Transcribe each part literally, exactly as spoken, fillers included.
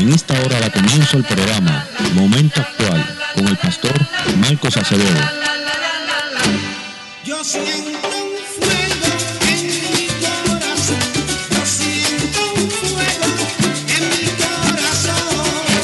En esta hora da comienzo el programa Momento Actual con el pastor Marcos Acevedo. Yo siento un fuego en mi corazón, yo siento un fuego en mi corazón.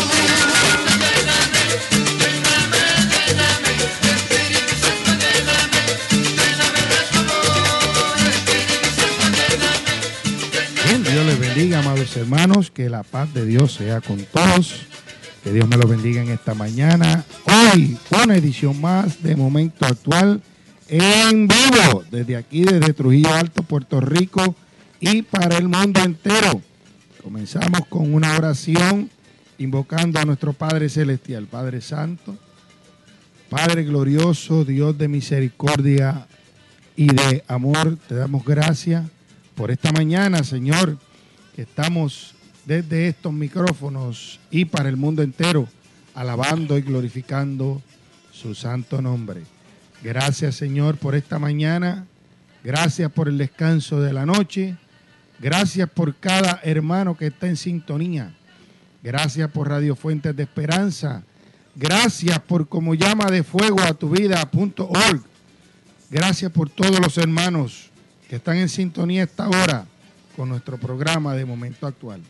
Bien, Dios les bendiga, amados hermanos, que la paz de Dios sea con todos, que Dios me los bendiga en esta mañana. Hoy, una edición más de Momento Actual en vivo, desde aquí, desde Trujillo Alto, Puerto Rico, y para el mundo entero. Comenzamos con una oración invocando a nuestro Padre Celestial. Padre Santo, Padre glorioso, Dios de misericordia y de amor, te damos gracias por esta mañana, Señor, que estamos desde estos micrófonos y para el mundo entero, alabando y glorificando su santo nombre. Gracias, Señor, por esta mañana. Gracias por el descanso de la noche. Gracias por cada hermano que está en sintonía. Gracias por Radio Fuentes de Esperanza. Gracias por Como Llama de Fuego a tu vida punto org. Gracias por todos los hermanos que están en sintonía esta hora con nuestro programa de Momento Actual.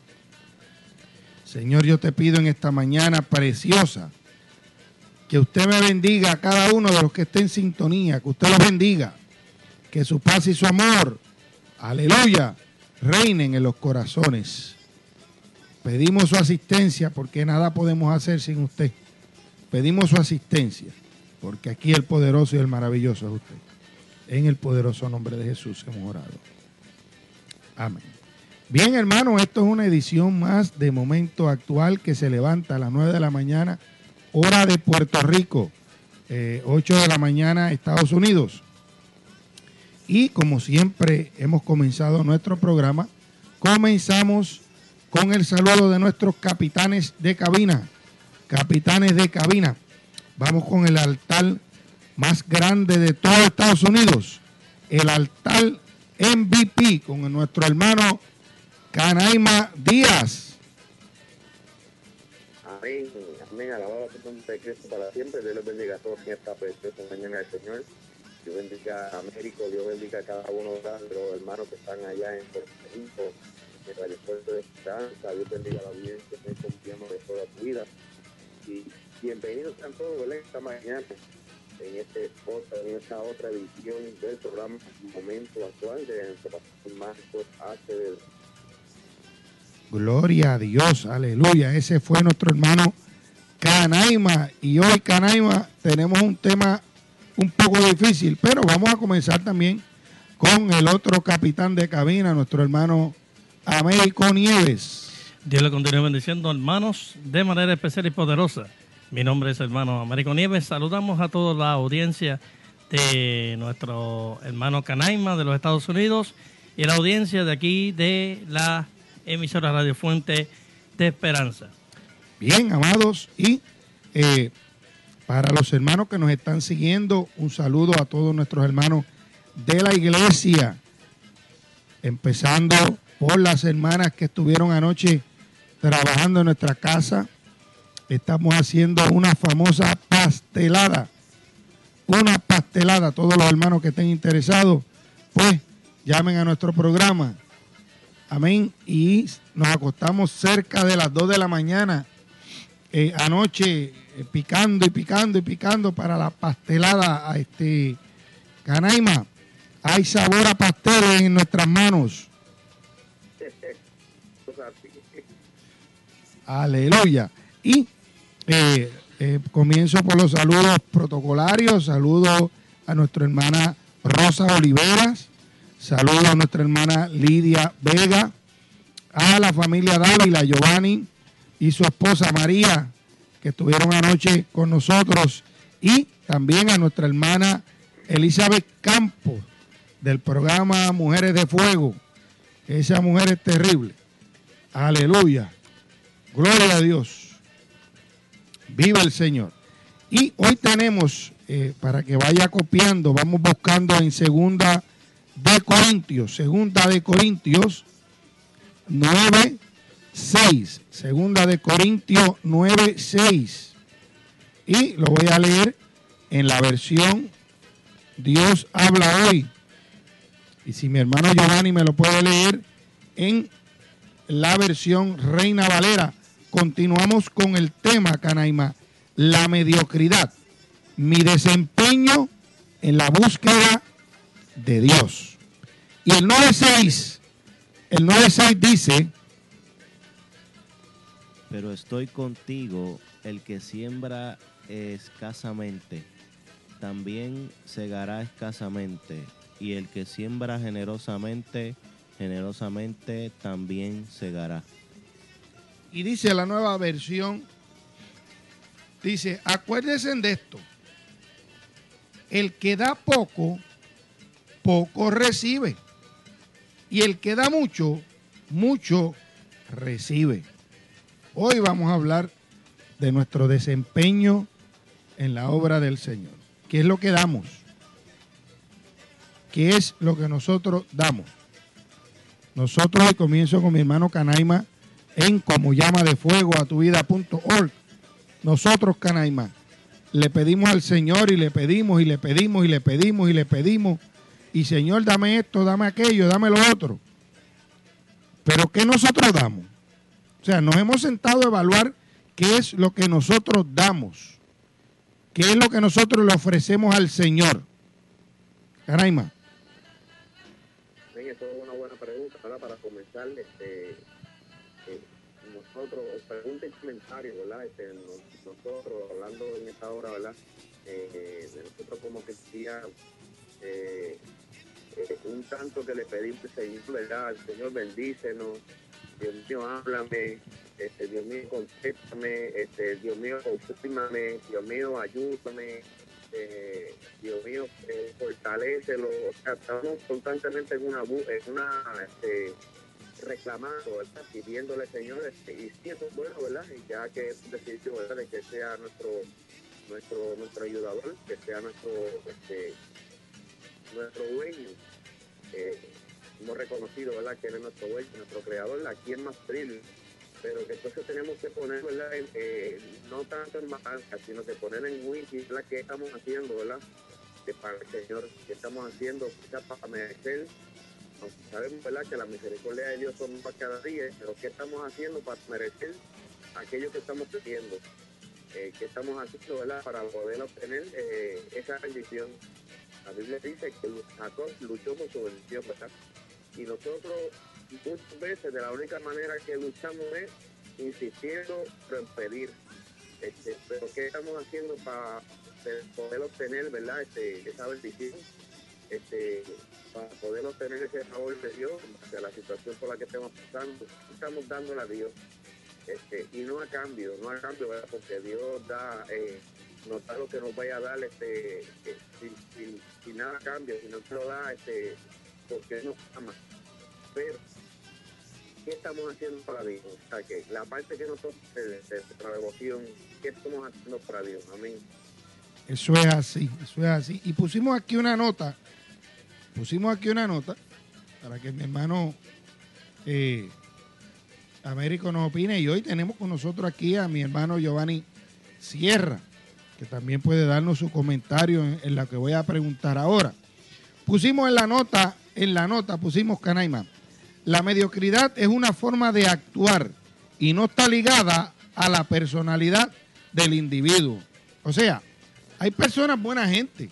Señor, yo te pido en esta mañana preciosa que usted me bendiga a cada uno de los que esté en sintonía, que usted los bendiga, que su paz y su amor, aleluya, reinen en los corazones. Pedimos su asistencia porque nada podemos hacer sin usted. Pedimos su asistencia porque aquí el poderoso y el maravilloso es usted. En el poderoso nombre de Jesús hemos orado. Amén. Bien, hermanos, esto es una edición más de Momento Actual que se levanta a las nueve de la mañana, hora de Puerto Rico, eh, ocho de la mañana, Estados Unidos. Y como siempre hemos comenzado nuestro programa, comenzamos con el saludo de nuestros capitanes de cabina. Capitanes de cabina. Vamos con el altar más grande de todo Estados Unidos, el altar M V P, con nuestro hermano Canaima Díaz. Amén, amén, alabado sea el nombre de Cristo para siempre. Dios les bendiga a todos en esta preciosa mañana del Señor. Dios bendiga a Américo, Dios bendiga a cada uno de los hermanos que están allá en Puerto Rico, en Radio Fuerte de Esperanza. Dios bendiga a la audiencia que está confiando de toda tu vida. Y bienvenidos sean todos, ¿verdad? Esta mañana en este otra, en esta otra edición del programa Momento Actual de nuestro pastor Marcos Acevedo. Gloria a Dios, aleluya. Ese fue nuestro hermano Canaima. Y hoy, Canaima, tenemos un tema un poco difícil, pero vamos a comenzar también con el otro capitán de cabina, nuestro hermano Américo Nieves. Dios le continúe bendiciendo, hermanos, de manera especial y poderosa. Mi nombre es hermano Américo Nieves. Saludamos a toda la audiencia de nuestro hermano Canaima de los Estados Unidos y la audiencia de aquí de la emisora Radio Fuente de Esperanza. Bien, amados, y eh, para los hermanos que nos están siguiendo, un saludo a todos nuestros hermanos de la iglesia, empezando por las hermanas que estuvieron anoche trabajando en nuestra casa. Estamos haciendo una famosa pastelada, una pastelada. Todos los hermanos que estén interesados, pues llamen a nuestro programa. Amén. Y nos acostamos cerca de las dos de la mañana eh, anoche eh, picando y picando y picando para la pastelada a este Canaima. Hay sabor a pasteles en nuestras manos. Aleluya. Y eh, eh, comienzo por los saludos protocolarios. Saludo a nuestra hermana Rosa Oliveras. Saludo a nuestra hermana Lidia Vega, a la familia Dávila, Giovanni y su esposa María, que estuvieron anoche con nosotros, y también a nuestra hermana Elizabeth Campos, del programa Mujeres de Fuego. Esa mujer es terrible. Aleluya. Gloria a Dios. Viva el Señor. Y hoy tenemos, eh, para que vaya copiando, vamos buscando en segunda de Corintios, segunda de Corintios nueve, seis. Segunda de Corintios nueve, seis. Y lo voy a leer en la versión Dios habla hoy. Y si mi hermano Giovanni me lo puede leer en la versión Reina Valera. Continuamos con el tema, Canaima, la mediocridad, mi desempeño en la búsqueda de Dios. Y el nueve seis, el nueve seis dice: pero estoy contigo, el que siembra escasamente, también segará escasamente, y el que siembra generosamente, generosamente también segará. Y dice la nueva versión, dice, acuérdense de esto, el que da poco, poco recibe, y el que da mucho, mucho recibe. Hoy vamos a hablar de nuestro desempeño en la obra del Señor. ¿Qué es lo que damos? ¿Qué es lo que nosotros damos? Nosotros, y comienzo con mi hermano Canaima, en como llama de fuego a tu vida punto org. Nosotros, Canaima, le pedimos al Señor y le pedimos y le pedimos y le pedimos y le pedimos. Y Señor, dame esto, dame aquello, dame lo otro. Pero ¿qué nosotros damos? O sea, nos hemos sentado a evaluar qué es lo que nosotros damos. ¿Qué es lo que nosotros le ofrecemos al Señor? Canaima. Bien, eso es una buena pregunta, ¿verdad? Para comenzar, este, eh, nosotros, pregunta y comentario, ¿verdad? Este, nos- nosotros, hablando en esta hora, ¿verdad? Eh, de nosotros como cristianos, eh, eh, un tanto que le pedimos al Señor, ¿verdad? Al Señor bendícenos, Dios mío, háblame, este, Dios mío, contéstame, este, Dios mío, confírmame, Dios mío, ayúdame, eh, Dios mío, eh, fortalécelo. O sea, estamos constantemente en una, bu- en una este, reclamando, ¿verdad? Pidiéndole, Señor, este, y sí, eso es bueno, ¿verdad? Y ya que es decidido, ¿verdad? De que sea nuestro, nuestro, nuestro ayudador, que sea nuestro, este, nuestro dueño. Eh, hemos reconocido, ¿verdad?, que Él es nuestro dueño, nuestro creador, a quien más pedirle, pero que entonces tenemos que poner, ¿verdad?, en, eh, no tanto en balanza, sino que poner en wiki, ¿verdad?, qué estamos haciendo, ¿verdad?, que para el Señor, qué estamos haciendo quizás para merecer, aunque sabemos, ¿verdad?, que la misericordia de Dios son para cada día, pero qué estamos haciendo para merecer aquello que estamos pidiendo, eh, qué estamos haciendo, ¿verdad?, para poder obtener eh, esa bendición. La Biblia dice que Jacob luchó por su bendición, ¿verdad? Y nosotros muchas veces de la única manera que luchamos es insistiendo en pedir. Este, pero ¿qué estamos haciendo para poder obtener, ¿verdad?, este, esa bendición? Este, para poder obtener ese favor de Dios de la situación por la que estamos pasando. Estamos dándole a Dios. Este, y no a cambio, no a cambio, ¿verdad? Porque Dios da, eh, nos da lo que nos vaya a dar, este, eh, sin, sin, sin nada a cambio, si no te lo da, este, porque Él nos ama. Pero, ¿qué estamos haciendo para Dios? O sea, que la parte que nosotros, de, de nuestra devoción, ¿qué estamos haciendo para Dios? Amén. Eso es así, eso es así. Y pusimos aquí una nota, pusimos aquí una nota para que mi hermano eh, Américo nos opine. Y hoy tenemos con nosotros aquí a mi hermano Giovanni Sierra, que también puede darnos su comentario en, en la que voy a preguntar ahora. Pusimos en la nota, en la nota pusimos, Canaima, la mediocridad es una forma de actuar y no está ligada a la personalidad del individuo. O sea, hay personas buena gente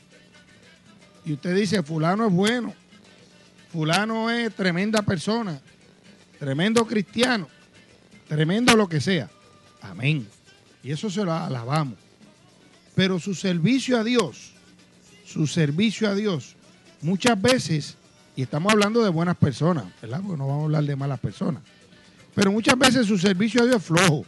y usted dice, fulano es bueno, fulano es tremenda persona, tremendo cristiano, tremendo lo que sea. Amén. Y eso se lo alabamos. Pero su servicio a Dios, su servicio a Dios, muchas veces, y estamos hablando de buenas personas, ¿verdad? Porque no vamos a hablar de malas personas, pero muchas veces su servicio a Dios es flojo.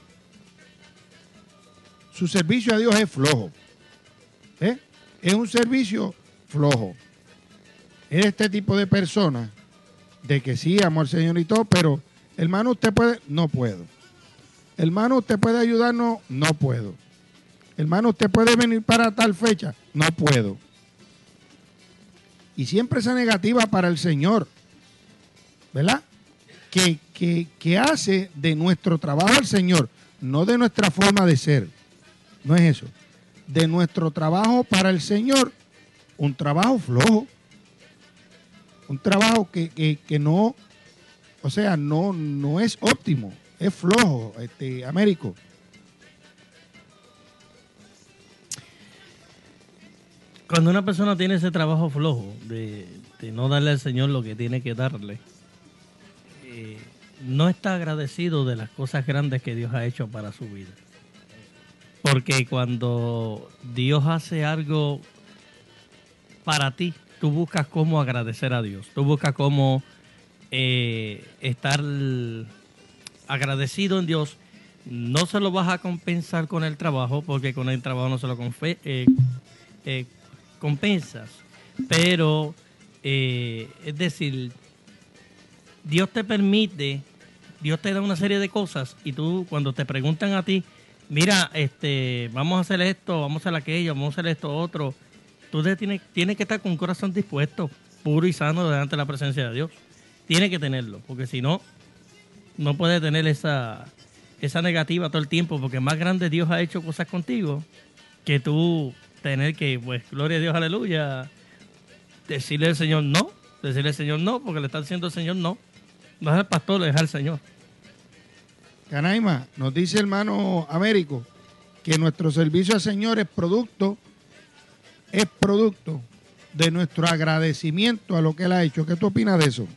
Su servicio a Dios es flojo. ¿Eh? Es un servicio flojo. Es este tipo de personas de que sí, amo al Señor y todo, pero hermano, usted puede, no puedo. Hermano, usted puede ayudarnos, no puedo. Hermano, usted puede venir para tal fecha, no puedo. Y siempre esa negativa para el Señor, ¿verdad? que, que, que hace de nuestro trabajo al Señor, no de nuestra forma de ser, no es eso, de nuestro trabajo para el Señor, un trabajo flojo, un trabajo que, que, que no, o sea, no, no es óptimo, es flojo, este, Américo. Cuando una persona tiene ese trabajo flojo de, de no darle al Señor lo que tiene que darle, eh, no está agradecido de las cosas grandes que Dios ha hecho para su vida. Porque cuando Dios hace algo para ti, tú buscas cómo agradecer a Dios. Tú buscas cómo eh, estar agradecido en Dios. No se lo vas a compensar con el trabajo, porque con el trabajo no se lo confe eh, eh, compensas. Pero, eh, es decir, Dios te permite, Dios te da una serie de cosas y tú cuando te preguntan a ti, mira, este, vamos a hacer esto, vamos a hacer aquello, vamos a hacer esto otro, tú te tienes, tienes que estar con un corazón dispuesto, puro y sano delante de la presencia de Dios. Tienes que tenerlo, porque si no, no puedes tener esa, esa negativa todo el tiempo, porque más grande Dios ha hecho cosas contigo que tú tener que, pues, gloria a Dios, aleluya, decirle al Señor no, decirle al Señor no, porque le está diciendo al Señor no. No es el pastor, es al Señor. Canaima, nos dice hermano Américo que nuestro servicio al Señor es producto, es producto de nuestro agradecimiento a lo que Él ha hecho. ¿Qué tú opinas de eso?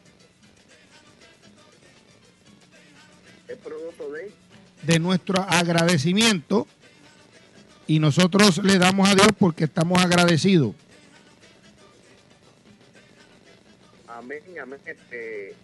Es producto de... De nuestro agradecimiento, y nosotros le damos a Dios porque estamos agradecidos. Amén, amén. Este,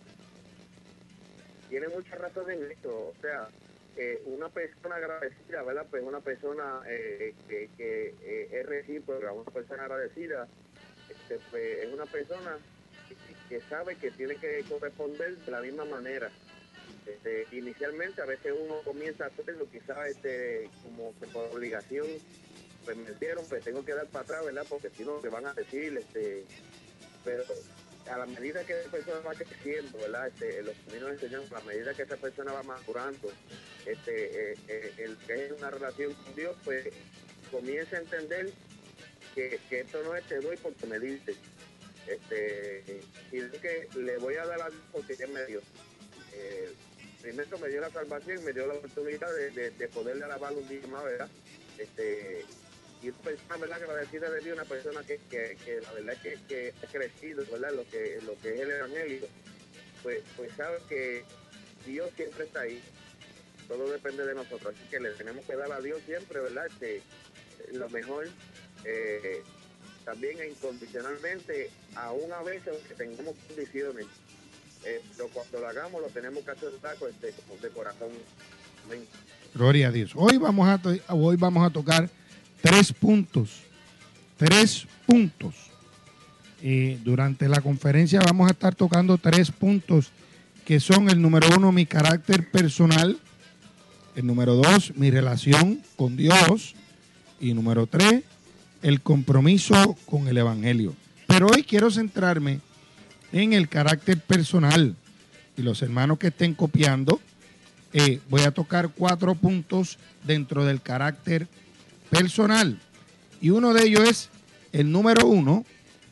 tiene mucha razón en esto. O sea, eh, una persona agradecida, ¿verdad? Pues una persona eh, que, que eh, es recíproca, una persona agradecida, este, pues, es una persona que, que sabe que tiene que corresponder de la misma manera. Este, inicialmente a veces uno comienza a hacerlo quizás este, como que por obligación, pues me dieron, pues tengo que dar para atrás, ¿verdad? Porque si no te van a decir, este, pero a la medida que esa persona va creciendo, ¿verdad? Este, los caminos enseñan, a la medida que esa persona va madurando, este, eh, eh, el que es una relación con Dios, pues comienza a entender que, que esto no es te doy porque me diste, este, y es que le voy a dar a Dios porque Él me dio. Eh, primero me dio la salvación, me dio la oportunidad de, de, de poderle alabar un día más, ¿verdad? Este, y una persona, ¿verdad?, agradecida de Dios, una persona que, que, que la verdad es que, que ha crecido, ¿verdad?, lo que, lo que es el evangelio, pues, pues sabe que Dios siempre está ahí, todo depende de nosotros, así que le tenemos que dar a Dios siempre, ¿verdad?, este, lo mejor, eh, también e incondicionalmente, aún a veces aunque tengamos condiciones. Eh, pero cuando lo hagamos lo tenemos que hacer este, de corazón. Amén. Gloria a Dios. Hoy vamos a, to hoy vamos a tocar tres puntos. Tres puntos. Eh, durante la conferencia vamos a estar tocando tres puntos que son el número uno, mi carácter personal. El número dos, mi relación con Dios. Y número tres, el compromiso con el Evangelio. Pero hoy quiero centrarme en el carácter personal, y los hermanos que estén copiando, eh, voy a tocar cuatro puntos dentro del carácter personal, y uno de ellos es el número uno,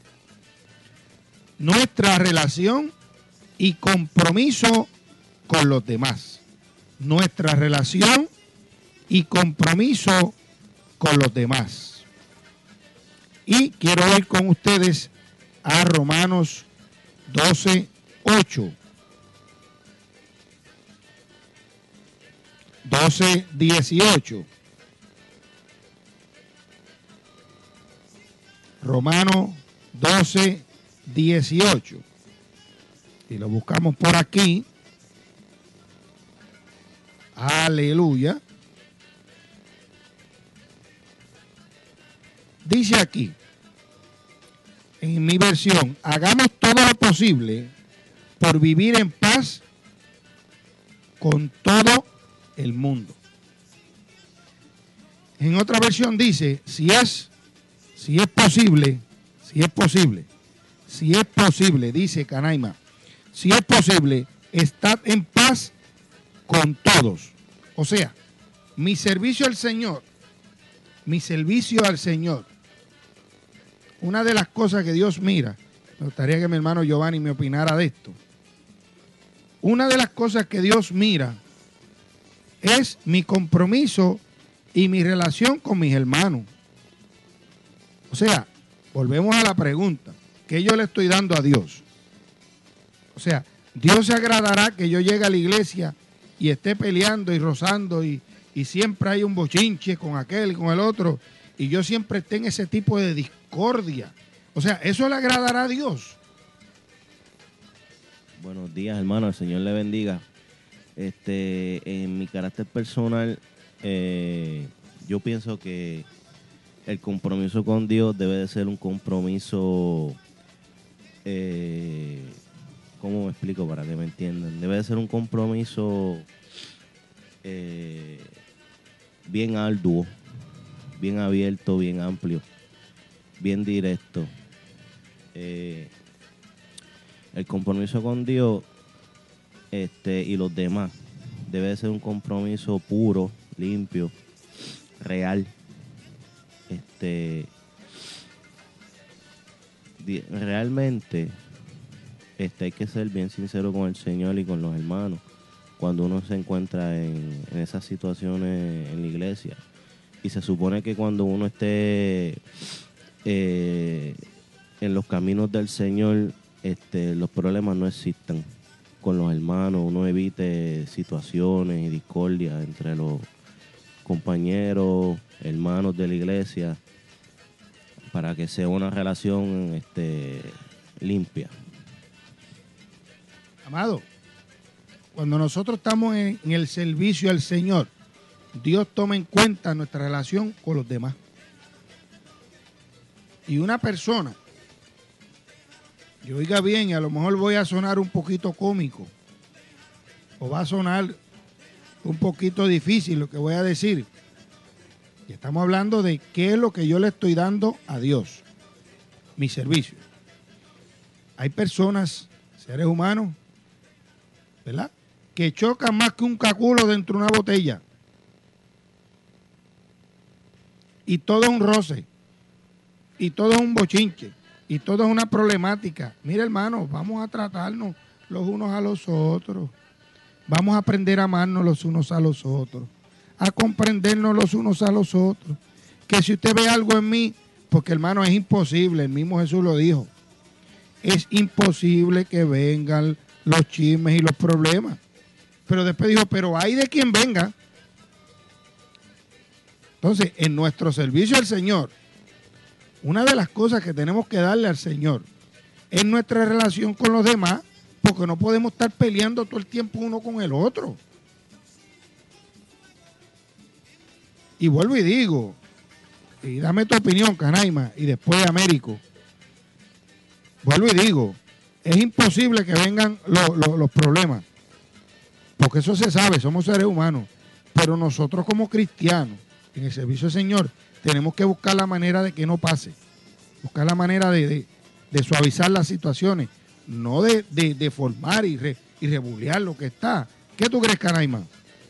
nuestra relación y compromiso con los demás, nuestra relación y compromiso con los demás. Y quiero ir con ustedes a Romanos doce, ocho. doce, dieciocho. Romanos doce, dieciocho. Y lo buscamos por aquí. Aleluya. Dice aquí, en mi versión, hagamos todo lo posible por vivir en paz con todo el mundo. En otra versión dice, si es, si es posible, si es posible, si es posible, dice Canaima, si es posible, estad en paz con todos. O sea, mi servicio al Señor, mi servicio al Señor, una de las cosas que Dios mira, me gustaría que mi hermano Giovanni me opinara de esto. Una de las cosas que Dios mira es mi compromiso y mi relación con mis hermanos. O sea, volvemos a la pregunta, ¿qué yo le estoy dando a Dios? O sea, Dios se agradará que yo llegue a la iglesia y esté peleando y rozando y, y siempre hay un bochinche con aquel y con el otro y yo siempre esté en ese tipo de discordia. O sea, ¿eso le agradará a Dios? Buenos días, hermano. El Señor le bendiga. Este, en mi carácter personal, eh, yo pienso que el compromiso con Dios debe de ser un compromiso, eh, ¿cómo me explico para que me entiendan? Debe de ser un compromiso eh, bien arduo, bien abierto, bien amplio, bien directo. Eh, el compromiso con Dios este, y los demás debe de ser un compromiso puro, limpio, real. Este, di- realmente este, hay que ser bien sincero con el Señor y con los hermanos cuando uno se encuentra en, en esas situaciones en la iglesia. Y se supone que cuando uno esté eh, en los caminos del Señor, este, los problemas no existan con los hermanos, uno evite situaciones y discordia entre los compañeros, hermanos de la iglesia, para que sea una relación este, limpia. Amado, cuando nosotros estamos en, en el servicio al Señor, Dios toma en cuenta nuestra relación con los demás. Y una persona, y oiga bien, y a lo mejor voy a sonar un poquito cómico, o va a sonar un poquito difícil lo que voy a decir. Y estamos hablando de qué es lo que yo le estoy dando a Dios, mi servicio. Hay personas, seres humanos, ¿verdad?, que chocan más que un caculo dentro de una botella. Y todo es un roce, y todo es un bochinche, y todo es una problemática. Mira, hermano, vamos a tratarnos los unos a los otros. Vamos a aprender a amarnos los unos a los otros, a comprendernos los unos a los otros. Que si usted ve algo en mí, porque hermano, es imposible, el mismo Jesús lo dijo, es imposible que vengan los chismes y los problemas. Pero después dijo, pero hay de quien venga. Entonces, en nuestro servicio al Señor, una de las cosas que tenemos que darle al Señor es nuestra relación con los demás, porque no podemos estar peleando todo el tiempo uno con el otro. Y vuelvo y digo, y dame tu opinión, Canaima, y después Américo. Vuelvo y digo, es imposible que vengan lo, lo, los problemas, porque eso se sabe, somos seres humanos, pero nosotros como cristianos, en el servicio del Señor, tenemos que buscar la manera de que no pase, buscar la manera de, de, de suavizar las situaciones, no de, de, de formar y, re, y rebulear lo que está. ¿Qué tú crees, Canaima?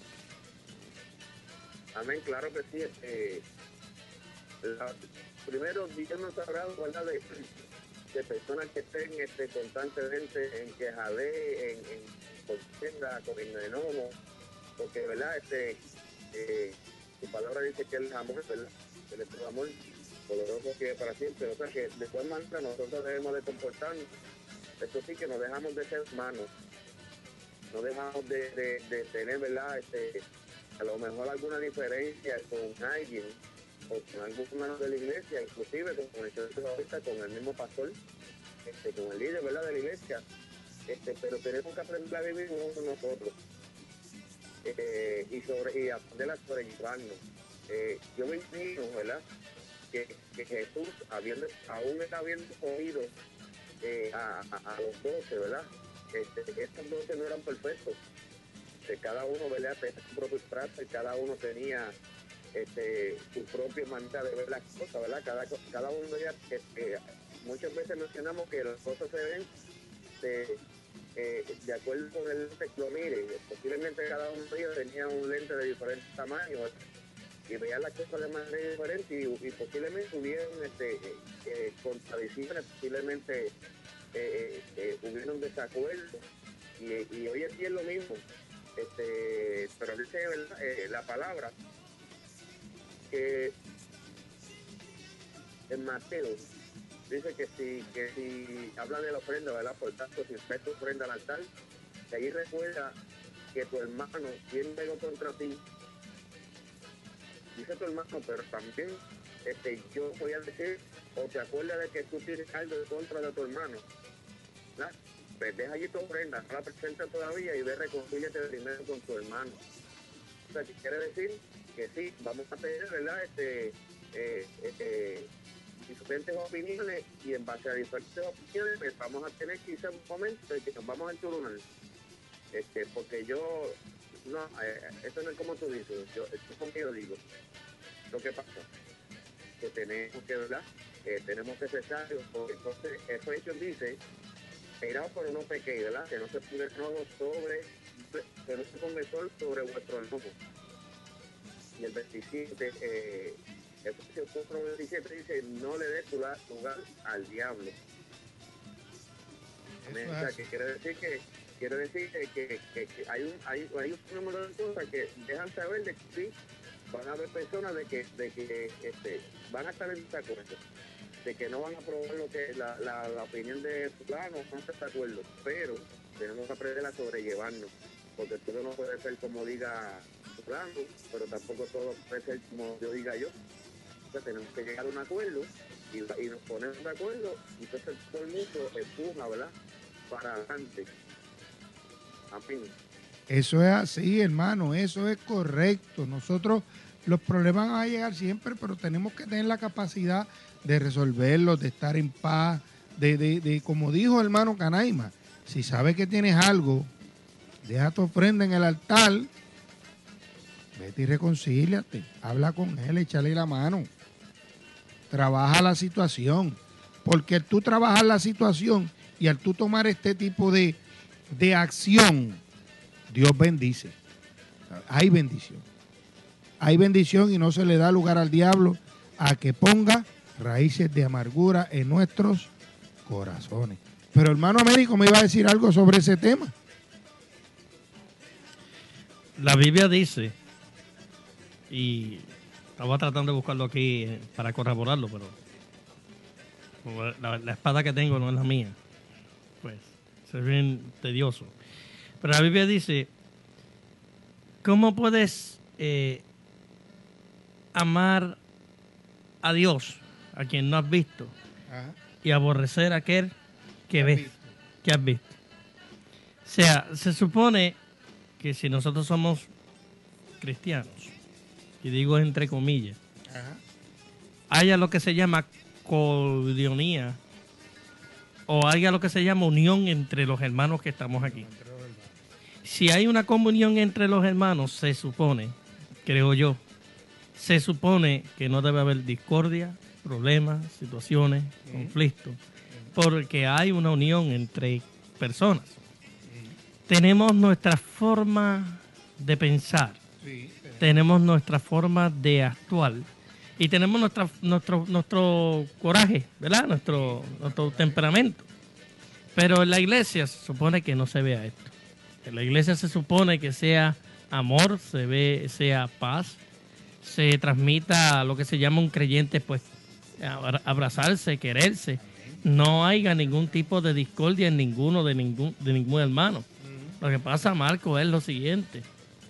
Amén, claro que sí. Eh, la, primero, Dios nos ha hablado, ¿verdad?, de, de personas que estén este, constantemente en quejadé, en, en contienda, con enojo, porque, ¿verdad?, este, eh, su palabra dice que el amor, ¿verdad?, el es amor poderoso que es para siempre. O sea que de cual manera nosotros debemos de comportarnos. Eso sí, que no dejamos de ser humanos, no dejamos de, de, de tener, ¿verdad?, este, a lo mejor alguna diferencia con alguien o con algún hermano de la iglesia, inclusive con el señor ahorita, con el mismo pastor, este, con el líder, ¿verdad?, de la iglesia, este, pero tenemos que aprender a vivir uno con nosotros eh, y, sobre, y aprender a sobrellevarnos. Eh, yo me imagino, ¿verdad?, que, que Jesús, habiendo, aún está habiendo oído eh, a, a, a los doce, ¿verdad?, este, estos doce no eran perfectos. Cada uno, ¿verdad?, tenía su propio trato y cada uno tenía este, su propia manera de ver las cosas, ¿verdad? Cada, cada uno, ya, este, muchas veces mencionamos que las cosas se ven de, eh, de acuerdo con el lente que lo mire, posiblemente cada uno de ellos tenía un lente de diferente tamaño y veían las cosas de manera diferente y, y posiblemente hubieran este, eh, eh, contradicciones, posiblemente eh, eh, eh, hubieron desacuerdos y, y hoy en día es lo mismo. Este, pero dice ¿verdad? Eh, la palabra que en Mateo dice que si, que si habla de la ofrenda, ¿verdad? Por tanto, si usted tu ofrenda al altar, que ahí recuerda que tu hermano tiene algo contra ti, dice tu hermano, pero también este, yo voy a decir, o te acuerdas de que tú tienes algo en contra de tu hermano, ¿verdad? Pues deja allí tu ofrenda, no la presenta todavía y ve, reconcíliate primero con tu hermano. O sea, que quiere decir que sí, vamos a tener, ¿verdad? Este, eh, eh, diferentes opiniones y en base a diferentes opiniones pues vamos a tener quizá un momento en que nos vamos a enturnar. Este, porque yo, no, eh, eso no es como tú dices, yo, esto es como yo digo. Lo que pasa, que tenemos que, ¿verdad? Eh, tenemos que ser sabios, porque entonces, eso hecho dice, esperaos pero no pequéis, ¿verdad? Que no se ponga el enojo sobre, que no se ponga el sol sobre vuestro enojo. Y el veintisiete, eh, Efesios cuatro veintisiete dice, no le des lugar, lugar al diablo. O sea, que quiere decir que quiere decir que, que, que, que hay un hay, hay un número de cosas que dejan saber de que sí van a haber personas de que de que este van a estar en desacuerdo, de que no van a aprobar lo que la, la, la opinión de fulano, no están de acuerdo, pero tenemos que aprender a sobrellevarnos, porque todo no puede ser como diga fulano, pero tampoco todo puede ser como yo diga yo. Entonces tenemos que llegar a un acuerdo y, y nos ponemos de acuerdo y entonces todo el mundo empuja, ¿verdad? Para adelante. Amén. Eso es así, hermano, eso es correcto. Nosotros, los problemas van a llegar siempre, pero tenemos que tener la capacidad de resolverlos, de estar en paz, de, de, de como dijo el hermano Canaima, si sabes que tienes algo, deja tu ofrenda en el altar, vete y reconcíliate, habla con él, échale la mano, trabaja la situación, porque al tú trabajar la situación y al tú tomar este tipo de, de acción, Dios bendice, hay bendición, hay bendición y no se le da lugar al diablo a que ponga raíces de amargura en nuestros corazones. Pero hermano Américo me iba a decir algo sobre ese tema. La Biblia dice, y estaba tratando de buscarlo aquí eh, para corroborarlo, pero la, la espada que tengo no es la mía, pues se ve bien tedioso. Pero la Biblia dice, ¿cómo puedes eh, amar a Dios, a quien no has visto, Ajá. y aborrecer a aquel que ves, que has visto? O sea, se supone que si nosotros somos cristianos, y digo entre comillas, Ajá. haya lo que se llama coinonía, o haya lo que se llama unión entre los hermanos que estamos aquí. Si hay una comunión entre los hermanos, se supone, creo yo, se supone que no debe haber discordia, problemas, situaciones, Sí. conflictos, porque hay una unión entre personas. Tenemos nuestra forma de pensar, Sí, tenemos nuestra forma de actuar y tenemos nuestra, nuestro, nuestro coraje, ¿verdad? Nuestro, nuestro temperamento. Pero en la iglesia se supone que no se vea esto. En la iglesia se supone que sea amor, se ve, sea paz, se transmita lo que se llama un creyente, pues abra- abrazarse, quererse. No haya ningún tipo de discordia en ninguno de ningún, de ningún hermano. Lo que pasa, Marco, es lo siguiente.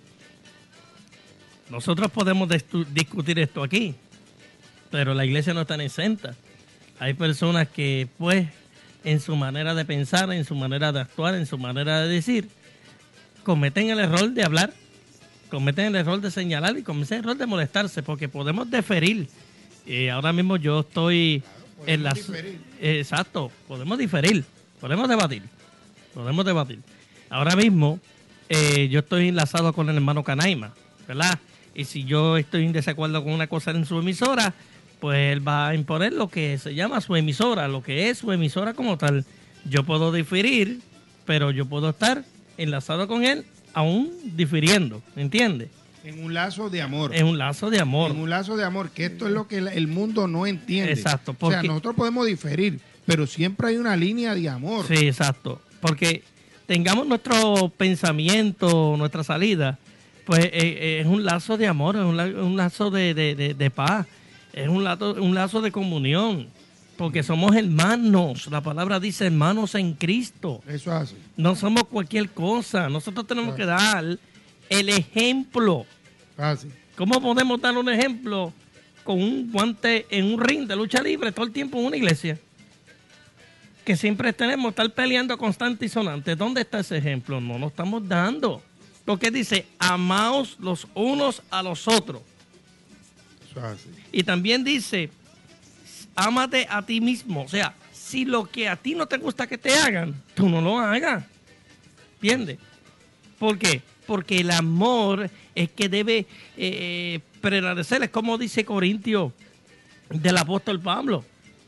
Nosotros podemos destu- discutir esto aquí, pero la iglesia no está exenta. Hay personas que, pues, en su manera de pensar, en su manera de actuar, en su manera de decir, cometen el error de hablar, cometen el error de señalar y cometen el error de molestarse, porque podemos diferir. Eh, ahora mismo yo estoy en las... diferir. eh, exacto, podemos diferir, podemos debatir, podemos debatir. Ahora mismo eh, yo estoy enlazado con el hermano Canaima, ¿verdad? Y si yo estoy en desacuerdo con una cosa en su emisora, pues él va a imponer lo que se llama su emisora, lo que es su emisora como tal. Yo puedo diferir, pero yo puedo estar enlazado con él aún difiriendo, ¿entiendes? En un lazo de amor. Es un lazo de amor. En un lazo de amor, que esto es lo que el- el mundo no entiende. Exacto, O sea, porque- nosotros podemos diferir, pero siempre hay una línea de amor. Sí, exacto. Porque tengamos nuestro pensamiento, nuestra salida, pues eh, eh, es un lazo de amor, es un, la- un lazo de, de- de- de paz, es un lazo, un lazo de comunión, porque somos hermanos. La palabra dice hermanos en Cristo. Eso hace. No somos cualquier cosa. Nosotros tenemos que dar el ejemplo. Fácil. ¿Cómo podemos dar un ejemplo con un guante en un ring de lucha libre todo el tiempo en una iglesia? Que siempre tenemos que estar peleando constante y sonante. ¿Dónde está ese ejemplo? No lo estamos dando. Porque dice, amaos los unos a los otros. Eso hace. Y también dice, ámate a ti mismo. O sea, si lo que a ti no te gusta que te hagan, tú no lo hagas. ¿Entiendes? ¿Por qué? Porque el amor es que debe eh, prevalecer. Es como dice Corintio del apóstol Pablo.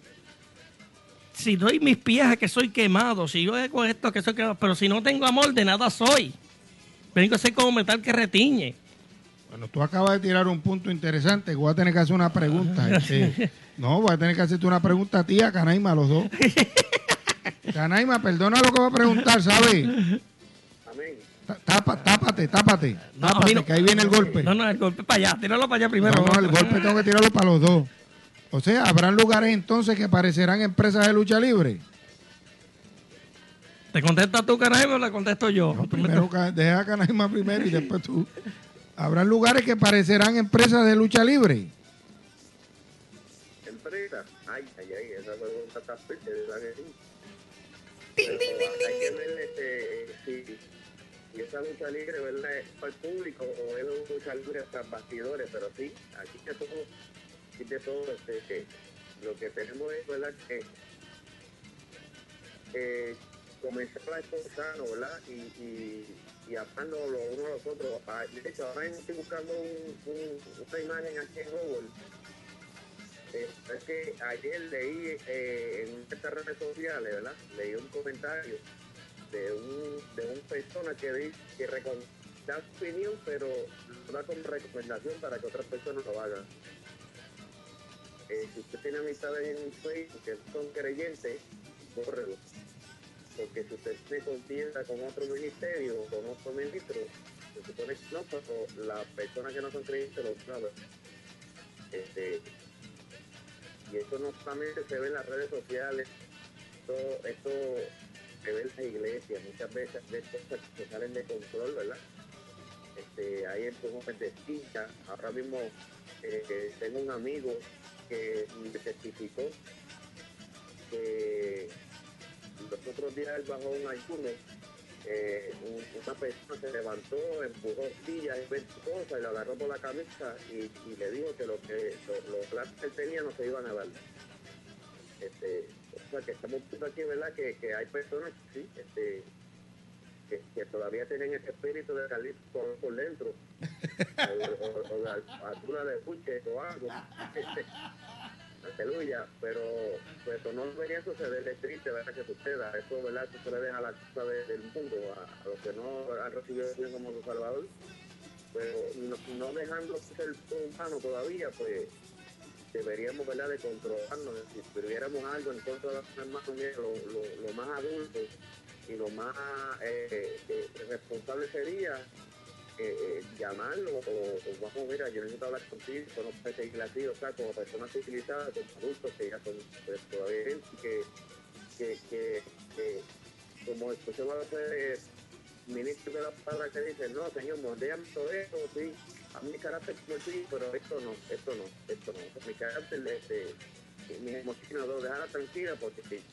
Si doy mis pies a que soy quemado, si yo hago esto que soy quemado, pero si no tengo amor, de nada soy. Vengo a ser como metal que retiñe. Bueno, tú acabas de tirar un punto interesante. Voy a tener que hacer una pregunta. este, no, voy a tener que hacerte una pregunta a ti, a Canaima, a los dos. Canaima, perdona lo que voy a preguntar, ¿sabes? Amén. Tapa, tápate, tápate. No, a mí tápate, no. que ahí viene el golpe. No, no, el golpe para allá. Tíralo para allá primero. No, no, el golpe tengo que tirarlo para los dos. O sea, ¿habrán lugares entonces que parecerán empresas de lucha libre? ¿Te contestas tú, Canaima, o la contesto yo? No, primero ca- deja a Canaima primero y después tú. ¿Habrán lugares que parecerán empresas de lucha libre? Empresa. Ay, ay, ay, esa pregunta está fuerte, ¿verdad que sí? Pero hay que ver este, si, si esa lucha libre, ¿verdad? Es para el público o es una lucha libre tras bastidores, pero sí, aquí de todo, aquí de todo, este, que lo que tenemos es, ¿verdad? Que eh, comenzar a esforzarnos, ¿verdad? Y, y, y amarnos los unos a los otros. Ah, de hecho, ahora mismo estoy buscando un, un, una imagen aquí en Google. Eh, es que ayer leí eh, en estas redes sociales, ¿verdad? Leí un comentario de un de una persona que dice que recom- da su opinión, pero lo da como recomendación para que otras personas lo hagan. Eh, si usted tiene amistades en Facebook que son creyentes, bórrelo. Porque si usted se contienda con otro ministerio o con otro ministro, se supone que no, pero las personas que no son creyentes lo saben. Este, y eso no solamente se ve en las redes sociales, todo esto se ve en las iglesias, muchas veces hay cosas que salen de control, ¿verdad? Este, hay empujones de cinta. Ahora mismo eh, tengo un amigo que me testificó que los otros días él bajó un ayuno, eh, un- una persona se levantó, empujó sillas y veinte cosas y lo agarró por la camisa y, y le dijo que, lo que lo- los platos que él tenía no se iban a dar. Este, o sea que estamos viendo aquí, ¿verdad? Que, que hay personas sí, este, que, que todavía tienen ese espíritu de salir por, por dentro, o, o, o la altura de puche o algo. Aleluya, pero pues eso no debería suceder, es triste, ¿verdad? Que suceda, eso, ¿verdad? Eso se le deja a la cosa de- del mundo, a, a los que no han recibido a Dios como su Salvador, pero no, no dejando ser humano todavía, pues deberíamos, ¿verdad?, de controlarnos. Si tuviéramos algo en contra de los hermanos, mira, lo, lo, lo más adulto y lo más eh, eh, responsable sería eh, eh, llamarlo o, o vamos, mira, yo necesito hablar contigo, no puede seguir así, o sea, como personas civilizadas, como adultos que ya son pues, todavía gente que, que, que, que como escuchamos a veces ministros de la palabra que dicen, no, señor, moldéame todo esto, sí, a mi carácter pues, sí, pero esto no, esto no, esto no, mi carácter, este, mis emociones, no, déjala tranquila porque sí.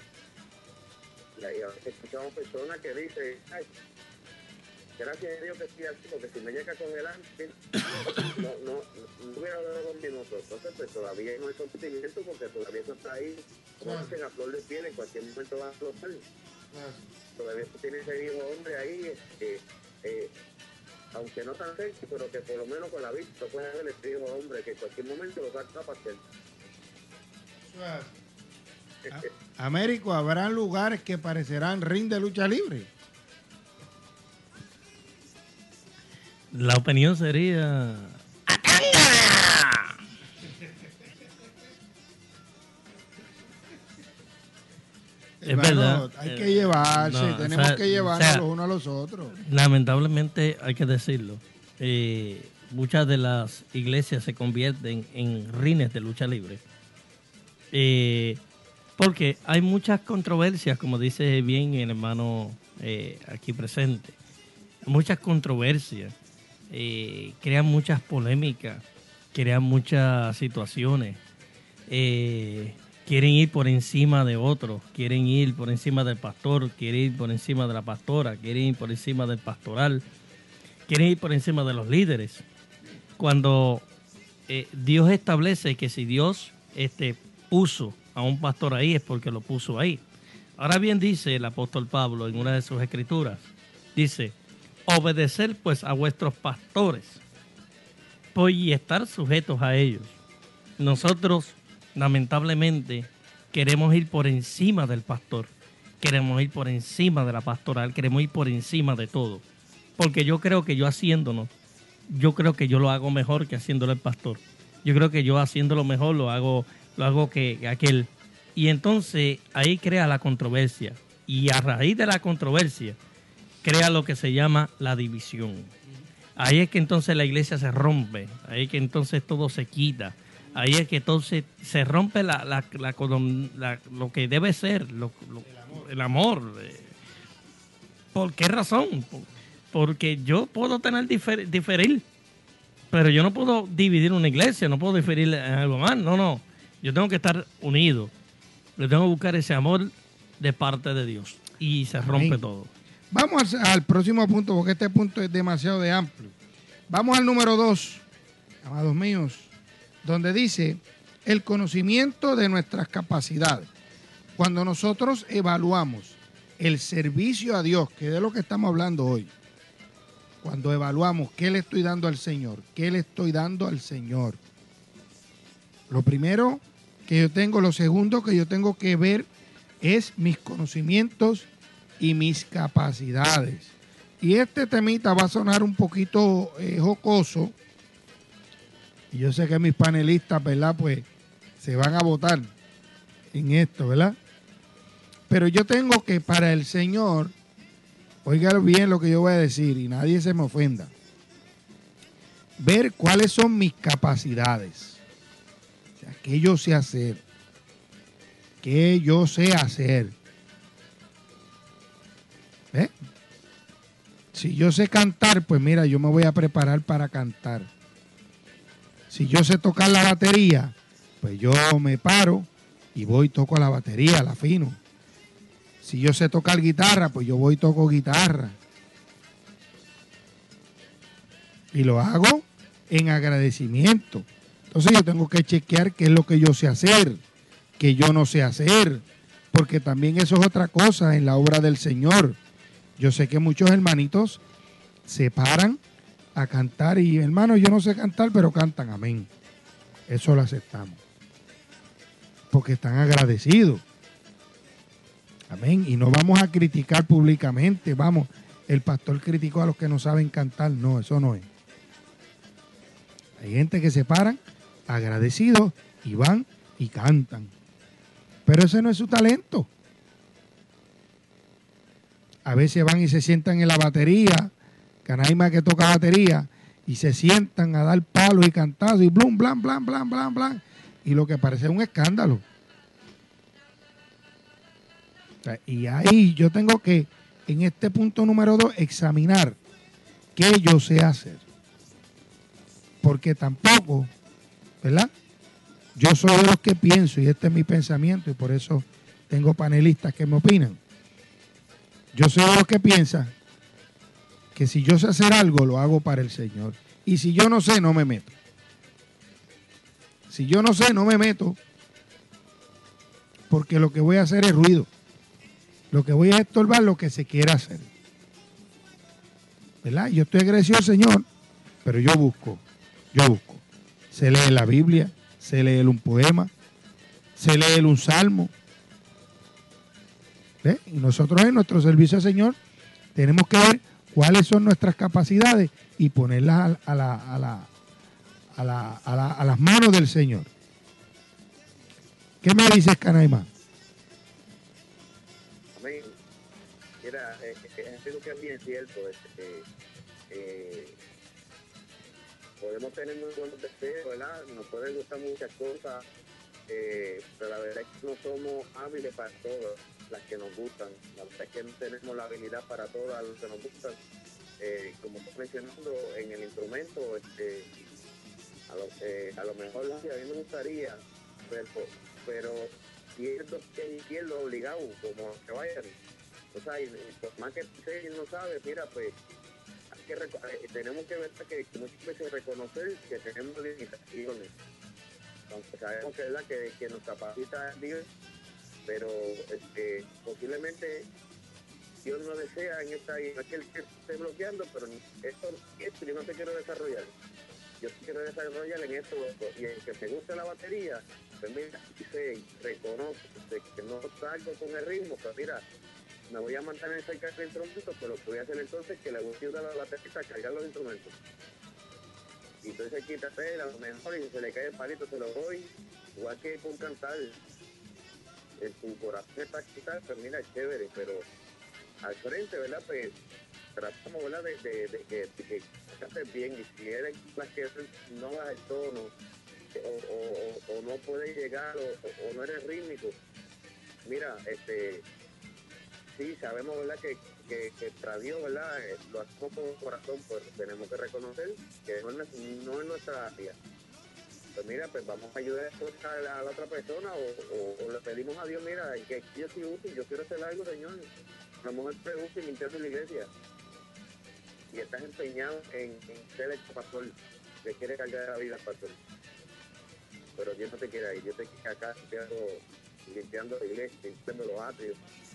Y ahí escuchamos personas que dicen, ay, gracias a Dios que estoy así, porque si me llega a congelar, no, no, no hubiera dado con mi nosotros. Entonces, pues todavía no hay sentimiento porque todavía eso está ahí, como dicen, a flor de piel, en cualquier momento va a explotar. Todavía tú tienes ese hijo hombre ahí, este, eh, aunque no tan cerca, pero que por lo menos con la vista puedes ver el hijo hombre, que en cualquier momento lo saca para hacer. Américo, ¿habrá lugares que parecerán ring de lucha libre? La opinión sería... Es Hermano, verdad. hay Eh, que llevarse, no, tenemos o sea, que llevarnos o sea, los unos a los otros. Lamentablemente hay que decirlo. eh, muchas de las iglesias se convierten en rines de lucha libre. Eh, porque hay muchas controversias, como dice bien el hermano eh, aquí presente. Muchas controversias. eh, crean muchas polémicas, crean muchas situaciones. Eh, quieren ir por encima de otros, quieren ir por encima del pastor, quieren ir por encima de la pastora, quieren ir por encima del pastoral, quieren ir por encima de los líderes. Cuando eh, Dios establece que si Dios este, puso a un pastor ahí es porque lo puso ahí. Ahora bien dice el apóstol Pablo en una de sus escrituras, dice, obedecer pues a vuestros pastores pues, y estar sujetos a ellos. Nosotros lamentablemente queremos ir por encima del pastor, queremos ir por encima de la pastoral, queremos ir por encima de todo, porque yo creo que yo haciéndolo, yo creo que yo lo hago mejor que haciéndolo el pastor, yo creo que yo haciéndolo mejor lo hago, lo hago que aquel, y entonces ahí crea la controversia, y a raíz de la controversia crea lo que se llama la división. Ahí es que entonces la iglesia se rompe, ahí es que entonces todo se quita. Ahí es que entonces se rompe la, la, la, la, lo que debe ser, lo, lo, el amor. ¿Por qué razón? Porque yo puedo tener difer, diferir, pero yo no puedo dividir una iglesia, no puedo diferir en algo más. No, no. Yo tengo que estar unido. Yo tengo que buscar ese amor de parte de Dios. Y se rompe Amén. todo. Vamos al, al próximo punto, porque este punto es demasiado de amplio. Vamos al número dos, amados míos, donde dice el conocimiento de nuestras capacidades. Cuando nosotros evaluamos el servicio a Dios, que es de lo que estamos hablando hoy, cuando evaluamos qué le estoy dando al Señor, qué le estoy dando al Señor, lo primero que yo tengo, lo segundo que yo tengo que ver es mis conocimientos y mis capacidades. Y este temita va a sonar un poquito eh, jocoso, y yo sé que mis panelistas, ¿verdad? Pues se van a votar en esto, ¿verdad? Pero yo tengo que para el Señor, oigan bien lo que yo voy a decir y nadie se me ofenda, ver cuáles son mis capacidades. O sea, qué yo sé hacer. Qué yo sé hacer. ¿Eh? Si yo sé cantar, pues mira, yo me voy a preparar para cantar. Si yo sé tocar la batería, pues yo me paro y voy y toco la batería, la afino. Si yo sé tocar guitarra, pues yo voy y toco guitarra. Y lo hago en agradecimiento. Entonces yo tengo que chequear qué es lo que yo sé hacer, qué yo no sé hacer, porque también eso es otra cosa en la obra del Señor. Yo sé que muchos hermanitos se paran a cantar y hermano, yo no sé cantar, pero cantan, amén. Eso lo aceptamos. Porque están agradecidos. Amén. Y no vamos a criticar públicamente. Vamos, el pastor criticó a los que no saben cantar. No, eso no es. Hay gente que se paran agradecidos y van y cantan. Pero ese no es su talento. A veces van y se sientan en la batería, Canaima que toca batería, y se sientan a dar palos y cantazos y blum, blan, blan, blan, blan, blan. Y lo que parece un escándalo. O sea, y ahí yo tengo que, en este punto número dos, examinar qué yo sé hacer. Porque tampoco, ¿verdad? Yo soy de los que pienso, y este es mi pensamiento, y por eso tengo panelistas que me opinan. Yo soy de los que piensa que si yo sé hacer algo, lo hago para el Señor. Y si yo no sé, no me meto. Si yo no sé, no me meto. Porque lo que voy a hacer es ruido. Lo que voy a estorbar lo que se quiera hacer. ¿Verdad? Yo estoy agradecido al Señor, pero yo busco. Yo busco. Se lee la Biblia, se lee un poema, se lee un salmo, ¿Ve? Y nosotros en nuestro servicio al Señor tenemos que ver cuáles son nuestras capacidades y ponerlas a, a, la, a, la, a, la, a, la, a las manos del Señor. ¿Qué me dices, Canaima? Amén. Mira, eh, eh, es algo que es bien cierto. Este, eh, podemos tener muy buenos deseos, ¿verdad? Nos pueden gustar muchas cosas, eh, pero la verdad es que no somos hábiles para todas las que nos gustan. La verdad es que no tenemos la habilidad para todas las que nos gustan. Eh, como estoy mencionando en el instrumento, este, a, lo, eh, a lo mejor a mí me gustaría, pero, pero pierdo lo obligado, como que vayan. O sea, y, y por más que usted no sabe, mira, pues hay que reco- eh, tenemos que ver que muchas veces reconocer que tenemos limitaciones. Aunque sabemos que es la que, que nos capacita Dios, pero este, posiblemente Dios no desea en esta y no es que él esté bloqueando, pero esto, esto yo no te quiero desarrollar. Yo te quiero desarrollar en esto, y en que te guste la batería, pues mira, dice, reconoce que no salgo con el ritmo, pues mira, me voy a mantener cerca del instrumento, pero lo que voy a hacer entonces es que le voy a ayudar a la baterista a cargar los instrumentos. Y entonces quítate, a lo mejor, y si se le cae el palito, se lo doy, igual que con cantar. En tu corazón está quitar, pues mira, es chévere, pero al frente, ¿verdad? Pues tratamos, ¿verdad? De, de, de que, de que cantes bien, y si eres las que no das el tono, o, o, o no puedes llegar, o, o, o no eres rítmico, mira, este, sí, sabemos, ¿verdad? Que, que, que para Dios, ¿verdad? Eh, lo hacemos con el corazón, pues tenemos que reconocer que no es, no es nuestra área. Pues mira, pues vamos a ayudar a la, a la otra persona, o, o, o le pedimos a Dios, mira, que yo soy útil, yo quiero hacer algo, Señor. A lo mejor te gusta limpiando la iglesia y estás empeñado en, en ser el pastor que quiere cargar la vida al pastor, pero Dios no te quiere ahí. Dios te quiere acá limpiando, limpiando la iglesia, limpiando los atrios.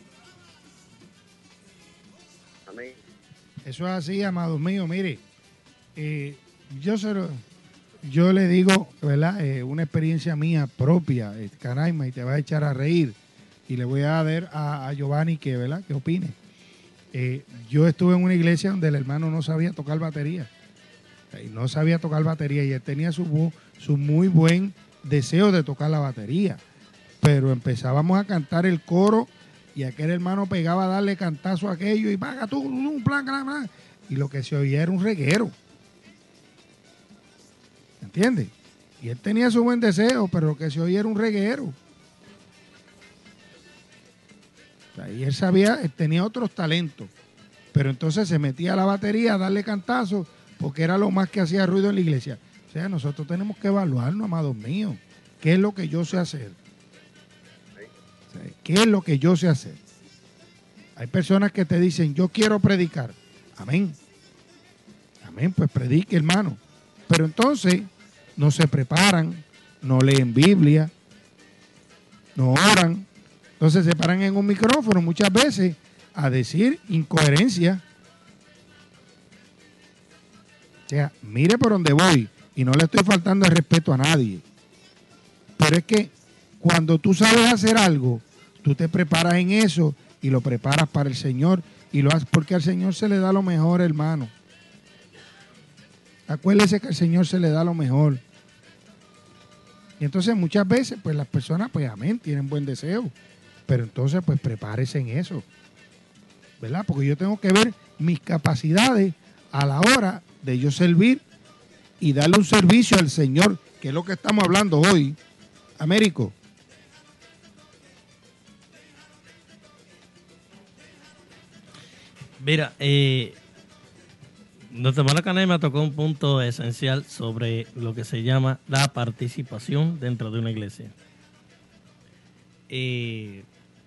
Amén. Eso es así, amados míos. Mire, eh, yo se lo, yo le digo, ¿verdad? Eh, una experiencia mía propia, eh, Canaima, y te va a echar a reír. Y le voy a ver a, a Giovanni que, ¿verdad? Que opine. Eh, yo estuve en una iglesia donde el hermano no sabía tocar batería. Y no sabía tocar batería, y él tenía su, bu- su muy buen deseo de tocar la batería. Pero empezábamos a cantar el coro, y aquel hermano pegaba a darle cantazo a aquello, y paga tú, un plan, plan, plan. Y lo que se oía era un reguero. ¿Entiendes? Y él tenía su buen deseo, pero lo que se oía era un reguero. O sea, y él sabía, él tenía otros talentos, pero entonces se metía a la batería a darle cantazos porque era lo más que hacía ruido en la iglesia. O sea, nosotros tenemos que evaluarnos, amados míos, qué es lo que yo sé hacer. O sea, ¿qué es lo que yo sé hacer? Hay personas que te dicen, yo quiero predicar. Amén. Amén, pues predique, hermano. Pero entonces no se preparan, no leen Biblia, no oran. Entonces se paran en un micrófono muchas veces a decir incoherencia. O sea, mire por dónde voy, y no le estoy faltando el respeto a nadie. Pero es que cuando tú sabes hacer algo, tú te preparas en eso y lo preparas para el Señor, y lo haces porque al Señor se le da lo mejor, hermano. Acuérdese que al Señor se le da lo mejor. Y entonces muchas veces, pues las personas, pues amén, tienen buen deseo. Pero entonces, pues prepárese en eso, ¿verdad? Porque yo tengo que ver mis capacidades a la hora de yo servir y darle un servicio al Señor, que es lo que estamos hablando hoy. Américo. Mira, eh, nuestra hermana Canaima tocó un punto esencial sobre lo que se llama la participación dentro de una iglesia. Eh,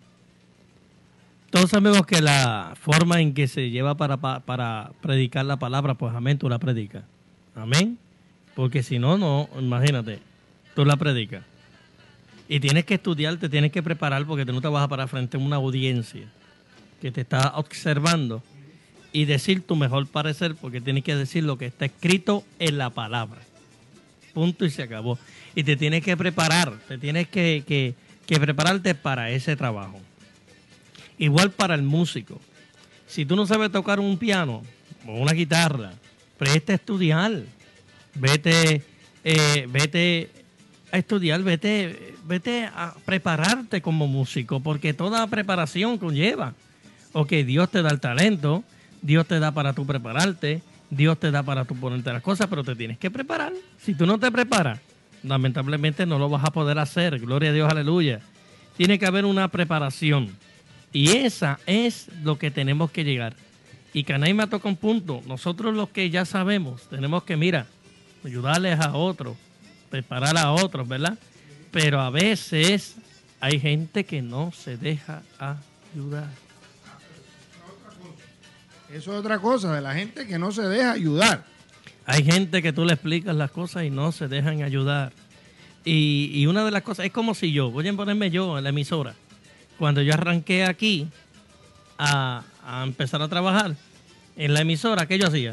todos sabemos que la forma en que se lleva para, para, para predicar la palabra, pues amén, tú la predicas. Amén. Porque si no, no, imagínate, tú la predicas. Y tienes que estudiar, te tienes que preparar, porque tú no te vas a parar frente a una audiencia que te está observando y decir tu mejor parecer, porque tienes que decir lo que está escrito en la palabra. Punto, y se acabó. Y te tienes que preparar, te tienes que, que, que prepararte para ese trabajo. Igual para el músico. Si tú no sabes tocar un piano o una guitarra, preste a estudiar. Vete, eh, vete a estudiar, vete, vete a prepararte como músico, porque toda preparación conlleva. Ok, Dios te da el talento, Dios te da para tú prepararte, Dios te da para tú ponerte las cosas, pero te tienes que preparar. Si tú no te preparas, lamentablemente no lo vas a poder hacer. Gloria a Dios, aleluya. Tiene que haber una preparación. Y esa es lo que tenemos que llegar. Y Canaima toca un punto. Nosotros los que ya sabemos, tenemos que, mira, ayudarles a otros, preparar a otros, ¿verdad? Pero a veces hay gente que no se deja ayudar. Eso es otra cosa, de la gente que no se deja ayudar. Hay gente que tú le explicas las cosas y no se dejan ayudar. Y, y una de las cosas, es como si yo, voy a ponerme yo en la emisora. Cuando yo arranqué aquí a, a empezar a trabajar en la emisora, ¿qué yo hacía?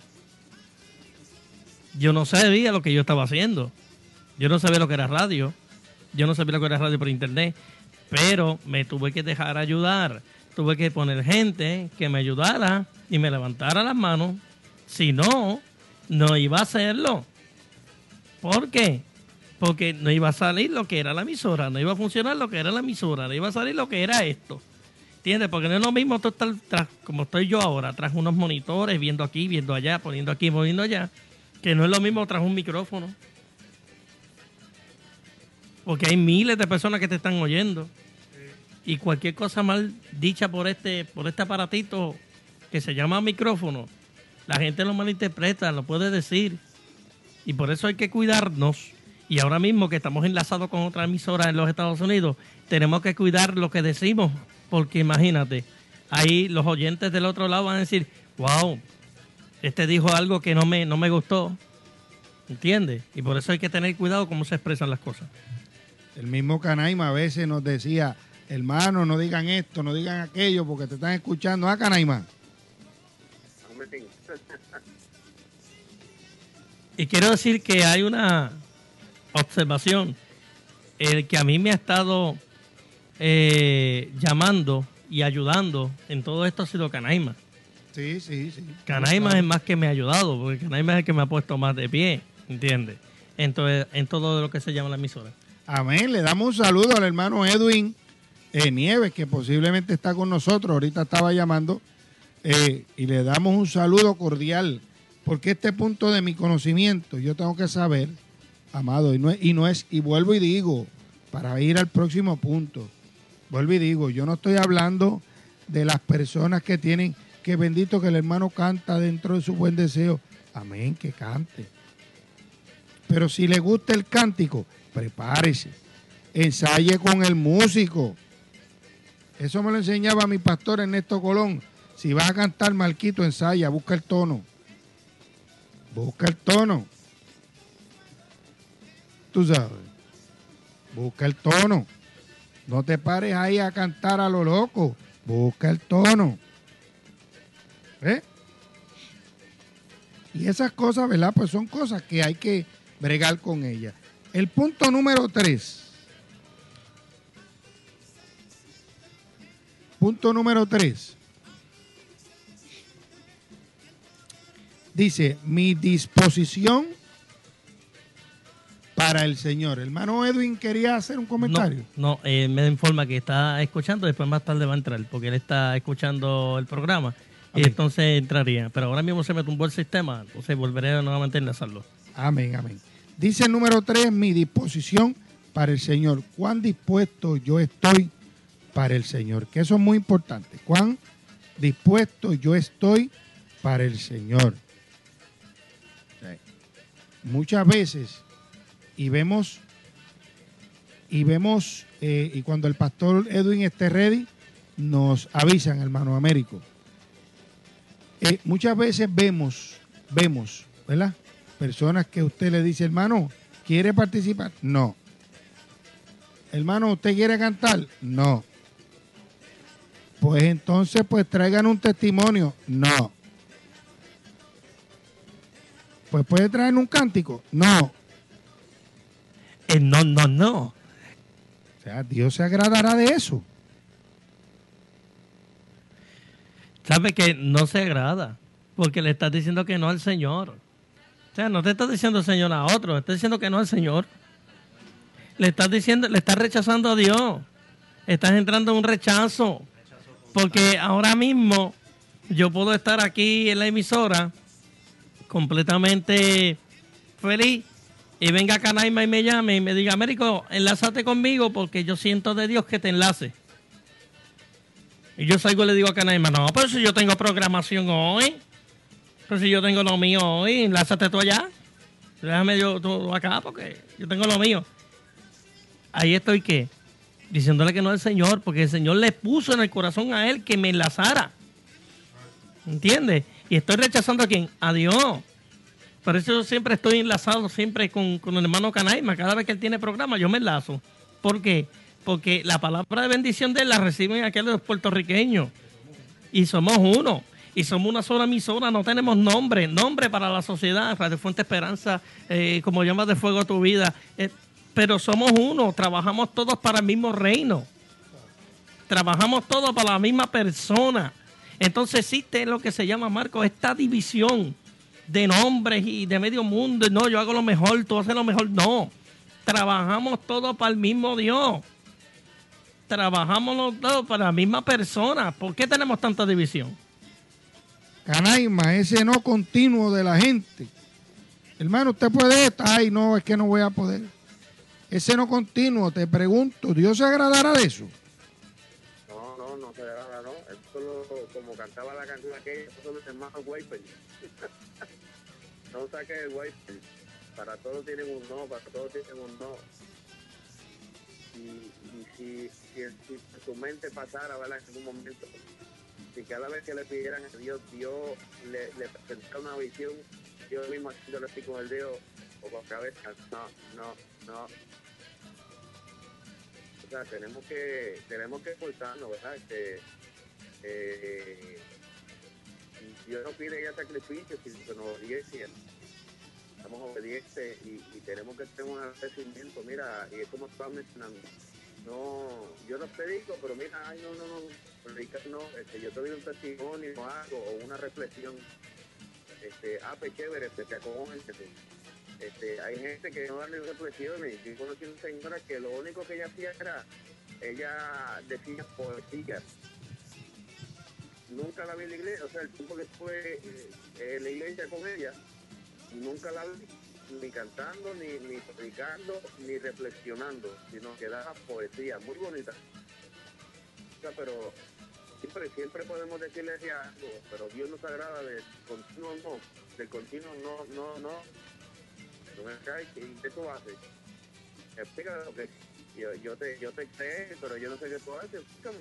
Yo no sabía lo que yo estaba haciendo. Yo no sabía lo que era radio. Yo no sabía lo que era radio por internet. Pero me tuve que dejar ayudar. Tuve que poner gente que me ayudara y me levantara las manos. Si no, no iba a hacerlo. ¿Por qué? Porque no iba a salir lo que era la emisora, no iba a funcionar lo que era la emisora, no iba a salir lo que era esto. ¿Entiendes? Porque no es lo mismo tú estar tras, como estoy yo ahora, tras unos monitores, viendo aquí, viendo allá, poniendo aquí, moviendo allá, que no es lo mismo tras un micrófono. Porque hay miles de personas que te están oyendo. Y cualquier cosa mal dicha por este, por este aparatito que se llama micrófono, la gente lo malinterpreta, lo puede decir. Y por eso hay que cuidarnos. Y ahora mismo que estamos enlazados con otra emisora en los Estados Unidos, tenemos que cuidar lo que decimos. Porque imagínate, ahí los oyentes del otro lado van a decir, wow, este dijo algo que no me, no me gustó. ¿Entiendes? Y por eso hay que tener cuidado cómo se expresan las cosas. El mismo Canaima a veces nos decía, hermano, no digan esto, no digan aquello, porque te están escuchando. ¿Ah, Canaima? Y quiero decir que hay una observación. El que a mí me ha estado eh, llamando y ayudando en todo esto ha sido Canaima. Sí, sí, sí. Canaima Claro. es más que me ha ayudado, porque Canaima es el que me ha puesto más de pie, ¿entiendes? Entonces, en todo lo que se llama la emisora. Amén. Le damos un saludo al hermano Edwin eh, Nieves, que posiblemente está con nosotros. Ahorita estaba llamando. Eh, y le damos un saludo cordial. Porque este punto de mi conocimiento, yo tengo que saber, amado, y no es, y no es, y vuelvo y digo, para ir al próximo punto, vuelvo y digo, yo no estoy hablando de las personas que tienen, que bendito que el hermano canta dentro de su buen deseo. Amén, que cante. Pero si le gusta el cántico, prepárese, ensaye con el músico. Eso me lo enseñaba mi pastor Ernesto Colón. Si vas a cantar, Marquito, ensaya, busca el tono. Busca el tono. Tú sabes. Busca el tono. No te pares ahí a cantar a lo loco. Busca el tono. ¿Ves? Y esas cosas, ¿verdad? Pues son cosas que hay que bregar con ellas. El punto número tres. Punto número tres. Dice, mi disposición para el Señor. Hermano Edwin quería hacer un comentario. No, no eh, me informa que está escuchando, después más tarde va a entrar, porque él está escuchando el programa y Ok. entonces entraría. Pero ahora mismo se me tumbó el sistema, entonces volveré nuevamente a enlazarlo. Amén, amén. Dice el número tres, mi disposición para el Señor. ¿Cuán dispuesto yo estoy para el Señor? Que eso es muy importante. ¿Cuán dispuesto yo estoy para el Señor? Muchas veces, y vemos, y vemos, eh, y cuando el pastor Edwin esté ready, nos avisan, hermano Américo. Eh, muchas veces vemos, vemos, ¿verdad? Personas que usted le dice, hermano, ¿quiere participar? No. Hermano, ¿usted quiere cantar? No. Pues entonces, pues traigan un testimonio. No. Pues puede traer un cántico. No. Eh, no, no, no. O sea, Dios se agradará de eso. sabe que no se agrada, porque le estás diciendo que no al Señor. O sea, no te estás diciendo Señor a otro, estás diciendo que no al Señor. Le estás diciendo, le estás rechazando a Dios. Estás entrando en un rechazo. Porque ahora mismo yo puedo estar aquí en la emisora completamente feliz y venga Canaima y me llame y me diga, Américo, enlázate conmigo porque yo siento de Dios que te enlace. Y yo salgo y le digo a Canaima, no, pero si yo tengo programación hoy, pero si yo tengo lo mío hoy, enlázate tú allá. Déjame yo tú acá porque yo tengo lo mío. Ahí estoy, ¿qué? Diciéndole que no al Señor, porque el Señor le puso en el corazón a él que me enlazara. ¿Entiendes? Y estoy rechazando a quién? A Dios. Por eso yo siempre estoy enlazado siempre con, con el hermano Canaima. Cada vez que él tiene programa, yo me enlazo. ¿Por qué? Porque la palabra de bendición de él la reciben aquellos puertorriqueños. Y somos uno. Y somos una sola emisora. No tenemos nombre. Nombre para la sociedad. Radio Fuente Esperanza, eh, como llamas de fuego a tu vida. Eh, pero somos uno. Trabajamos todos para el mismo reino. Trabajamos todos para la misma persona. Entonces existe lo que se llama, Marco, esta división de nombres y de medio mundo. No, yo hago lo mejor, tú haces lo mejor. No, trabajamos todos para el mismo Dios. Trabajamos todos para la misma persona. ¿Por qué tenemos tanta división? Canaima, ese no continuo de la gente. Hermano, usted puede estar, ay, no, es que no voy a poder. Ese no continuo, te pregunto, ¿Dios se agradará de eso? No, no, no se agrada, no. Es solo como cantaba la canción aquella, eso son los hermanos Wiper. No saques el Wiper. Para todos tienen un no, para todos tienen un no. Y, y si, si, si tu mente pasara, ¿verdad? En algún momento, si cada vez que le pidieran a Dios, Dios le, le presentara una visión, yo mismo haciéndole así con el dedo o con la cabeza, no, no, no. O sea, tenemos que, tenemos que esforzarnos, ¿verdad? Este, eh, Dios no pide ya sacrificios, sino obediencia. Estamos obedientes y, y tenemos que tener un agradecimiento. Mira, y es como estaba mencionando. No, yo no predico, pero mira, ay, no, no, no, predicar no. Este, yo te doy un testimonio o algo, o una reflexión. Este, ah, pues chévere, este, te acogen, este, este, hay gente que no da ni reflexiones. Yo conocí a una señora que lo único que ella hacía era, ella decía poesía. Nunca la vi en la iglesia, o sea, el tiempo que estuve eh, en la iglesia con ella, nunca la vi ni cantando, ni, ni predicando, ni reflexionando, sino que daba poesía, muy bonita. O sea, pero siempre, siempre podemos decirle algo, pero Dios nos agrada del continuo no, del continuo no, no, no. No me cae, ¿qué tú haces? Explícame lo que yo, yo te, yo te sé, pero yo no sé qué tú haces, explícame.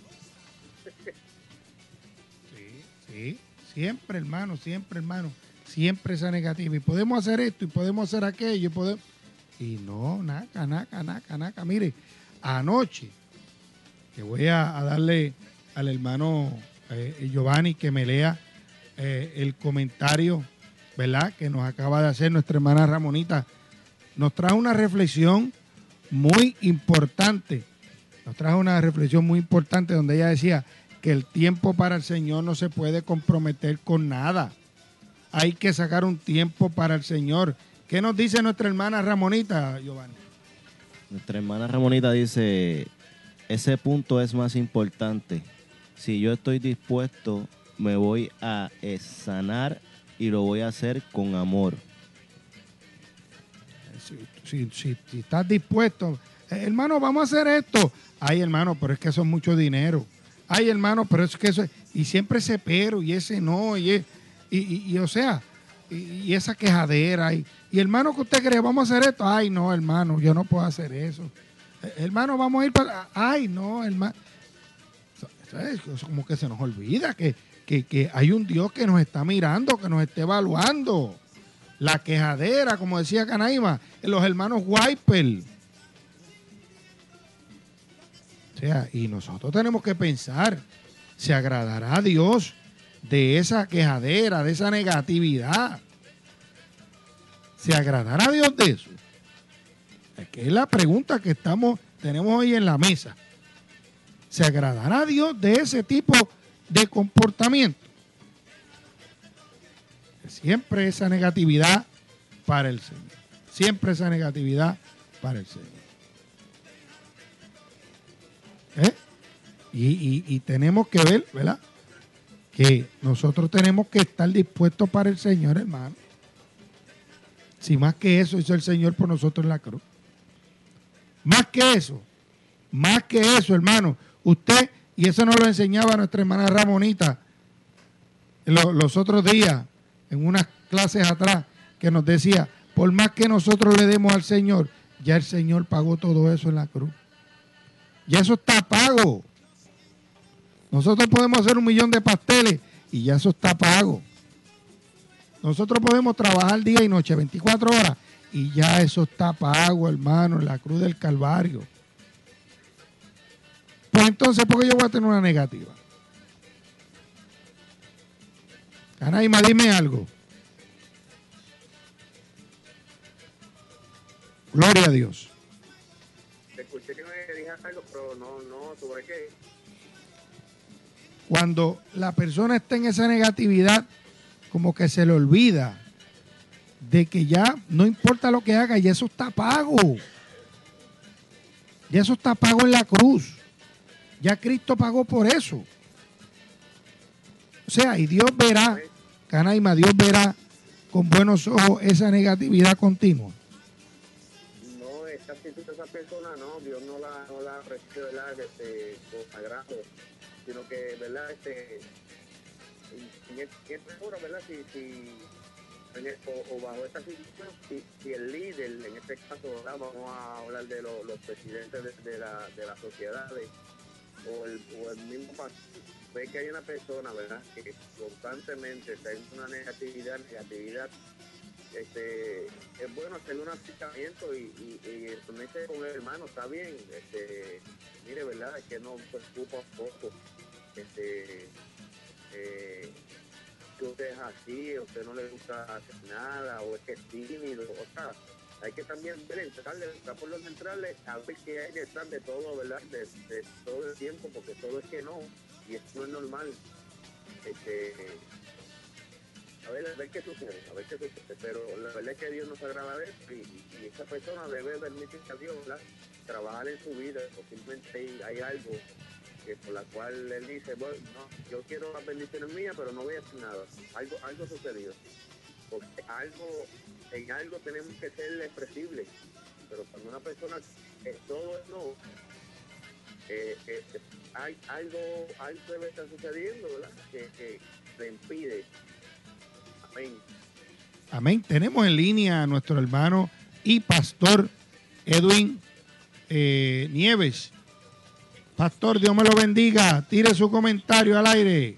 Sí, sí, siempre, hermano, siempre, hermano, siempre esa negativa. Y podemos hacer esto, y podemos hacer aquello, y podemos... Y no, naca, naca, naca, naca. Mire, anoche, que voy a, a darle al hermano eh, Giovanni que me lea eh, el comentario, ¿verdad?, que nos acaba de hacer nuestra hermana Ramonita. Nos trajo una reflexión muy importante. Nos trajo una reflexión muy importante donde ella decía que el tiempo para el Señor no se puede comprometer con nada. Hay que sacar un tiempo para el Señor. ¿Qué nos dice nuestra hermana Ramonita, Giovanni? Nuestra hermana Ramonita dice, ese punto es más importante. Si yo estoy dispuesto, me voy a sanar y lo voy a hacer con amor. Si, si, si, si estás dispuesto, eh, hermano, vamos a hacer esto. Ay, hermano, pero es que eso es mucho dinero. Ay, hermano, pero es que eso es... Y siempre ese pero y ese no, y, es, y, y, y o sea, y, y esa quejadera. Y, y hermano, ¿qué usted cree? Vamos a hacer esto. Ay, no, hermano, yo no puedo hacer eso. Eh, hermano, vamos a ir para... Ay, no, hermano. Eso, eso es como que se nos olvida que, que, que hay un Dios que nos está mirando, que nos está evaluando. La quejadera, como decía Canaima, los hermanos Wiper. O sea, y nosotros tenemos que pensar, ¿se agradará a Dios de esa quejadera, de esa negatividad? ¿Se agradará a Dios de eso? Es que es la pregunta que estamos, tenemos hoy en la mesa. ¿Se agradará a Dios de ese tipo de comportamiento. Siempre esa negatividad para el Señor. Siempre esa negatividad para el Señor. ¿Eh? Y, y, y tenemos que ver, ¿verdad? Que nosotros tenemos que estar dispuestos para el Señor, hermano. Si más que eso hizo el Señor por nosotros en la cruz. Más que eso. Más que eso, hermano. Usted, y eso nos lo enseñaba nuestra hermana Ramonita lo, los otros días, en unas clases atrás, que nos decía, por más que nosotros le demos al Señor, ya el Señor pagó todo eso en la cruz. Ya eso está pago. Nosotros podemos hacer un millón de pasteles y ya eso está pago. Nosotros podemos trabajar día y noche, veinticuatro horas, y ya eso está pago, hermano, en la cruz del Calvario. Pues entonces, ¿por qué yo voy a tener una negativa? Canaima, dime algo. Gloria a Dios. Te escuché que me dijeras algo, pero no, no, ¿sobre qué? Cuando la persona está en esa negatividad, como que se le olvida de que ya no importa lo que haga, ya eso está pago. Ya eso está pago en la cruz. Ya Cristo pagó por eso. O sea, y Dios verá, Canaima, Dios verá con buenos ojos esa negatividad continua. No, esta actitud de esa persona, no, Dios no la, no la recibe, ¿verdad? Este, con agrado, sino que, ¿verdad? Este, en, en, en esta hora, ¿verdad? Si, si, en el, o, o bajo esta situación, si, si el líder, en este caso, ¿verdad? Vamos a hablar de lo, los presidentes de, de, la, de las sociedades, o el, o el mismo pastor, ve que hay una persona, ¿verdad? Que constantemente está en una negatividad, negatividad, este, es bueno hacerle un acercamiento y, y, y ponerse con el hermano, está bien, este, mire, ¿verdad? Es que no preocupa un poco, este, eh, que usted es así, a usted no le gusta hacer nada, o es que es tímido, o sea, hay que también ver, entrarle, entrar por los centrales, a ver qué hay detrás de todo, ¿verdad? De, de todo el tiempo, porque todo es que no, y esto no es normal. Este, a ver, a ver qué sucede, a ver qué sucede, pero la verdad es que Dios nos agrada de eso, y, y esa persona debe permitir a Dios, ¿verdad? Trabajar en su vida, posiblemente hay, hay algo que por la cual él dice, bueno, no, yo quiero las bendiciones mías, pero no voy a hacer nada, algo, algo sucedió, porque algo, en algo tenemos que ser expresibles, pero cuando una persona, eh, todo es no, eh, eh, hay algo, algo debe estar sucediendo, ¿verdad? Que, que le impide. Amén. Amén. Tenemos en línea a nuestro hermano y pastor Edwin eh, Nieves. Pastor, Dios me lo bendiga. Tire su comentario al aire.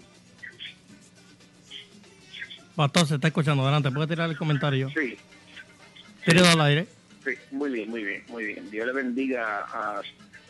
Pastor, se está escuchando. Adelante, ¿puede tirar el comentario? Sí. Tíralo al aire. Sí, muy bien, muy bien, muy bien. Dios le bendiga a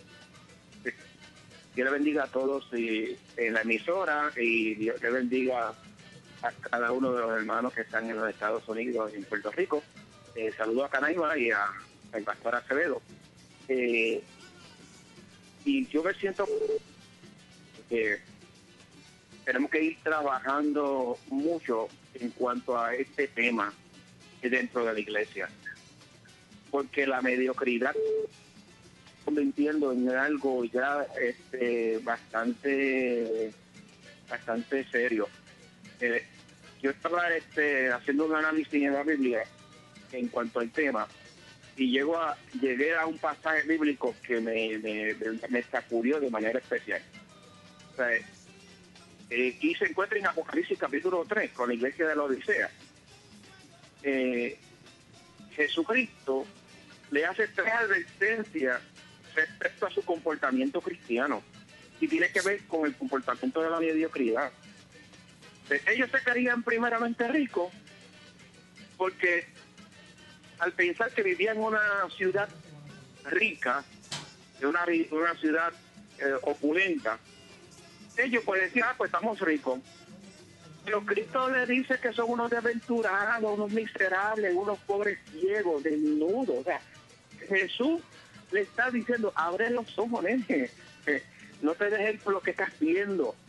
Dios le bendiga a todos y, en la emisora, y Dios le bendiga a cada uno de los hermanos que están en los Estados Unidos y en Puerto Rico. Eh, saludo a Canaima y a, al pastor Acevedo. Eh, y yo me siento que tenemos que ir trabajando mucho en cuanto a este tema dentro de la iglesia, porque la mediocridad convirtiendo en algo ya este bastante bastante serio. Eh, yo estaba este, haciendo un análisis en la Biblia en cuanto al tema y llego a, llegué a un pasaje bíblico que me, me, me sacudió de manera especial. O sea, eh, y se encuentra en Apocalipsis capítulo tres con la iglesia de la Odisea. Eh, Jesucristo le hace tres advertencias respecto a su comportamiento cristiano y tiene que ver con el comportamiento de la mediocridad. Ellos se creían primeramente ricos porque al pensar que vivían en una ciudad rica, en una, una ciudad eh, opulenta, ellos pues decían, ah, pues estamos ricos. Pero Cristo les dice que son unos desventurados, unos miserables, unos pobres ciegos, desnudos. O sea, Jesús le está diciendo, abre los ojos, nene. No te dejes por lo que estás viendo.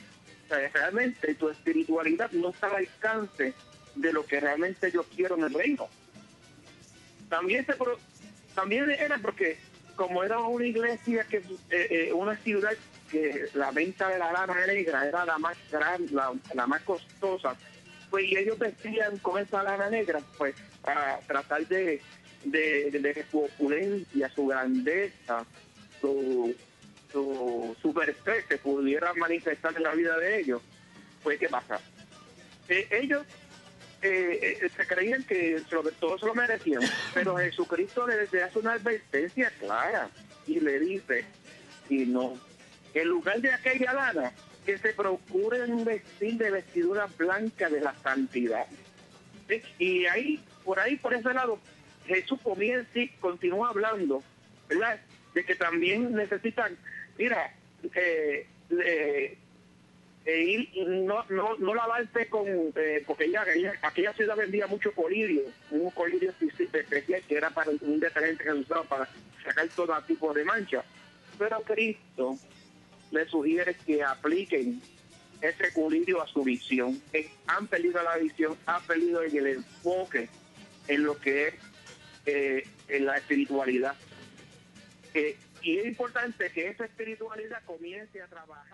sea, realmente tu espiritualidad no está al alcance de lo que realmente yo quiero en el reino. También, se, pro- también era porque, como era una iglesia, que eh, eh, una ciudad que la venta de la lana negra era la más grande, la, la más costosa, pues y ellos vestían con esa lana negra, pues para tratar de, de, de, de su opulencia, su grandeza, su, su, su perfección se pudiera manifestar en la vida de ellos. Pues, ¿qué pasa? Eh, ellos eh, eh, se creían que se lo- todos se lo merecían, pero Jesucristo les hace una advertencia clara y le dice, y no, en lugar de aquella lana, que se procuren vestir de vestidura blanca de la santidad. ¿Sí? Y ahí, por ahí, por ese lado, Jesús comienza y continúa hablando, ¿verdad? De que también necesitan, mira, eh, eh, eh, ir, no, no, no lavarse con, eh, porque ella, ella- aquella ciudad vendía mucho colirio, un colirio especial que era para un detergente que se usaba para sacar todo tipo de mancha. Pero Cristo le sugiere que apliquen ese colirio a su visión. Eh, han perdido la visión, han perdido el enfoque en lo que es eh, en la espiritualidad. Eh, y es importante que esa espiritualidad comience a trabajar.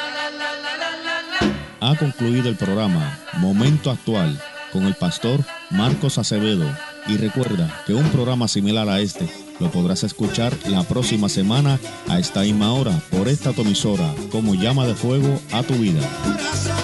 Ha concluido el programa Momento Actual con el pastor Marcos Acevedo. Y recuerda que un programa similar a este lo podrás escuchar la próxima semana a esta misma hora por esta tu emisora como llama de fuego a tu vida. Corazón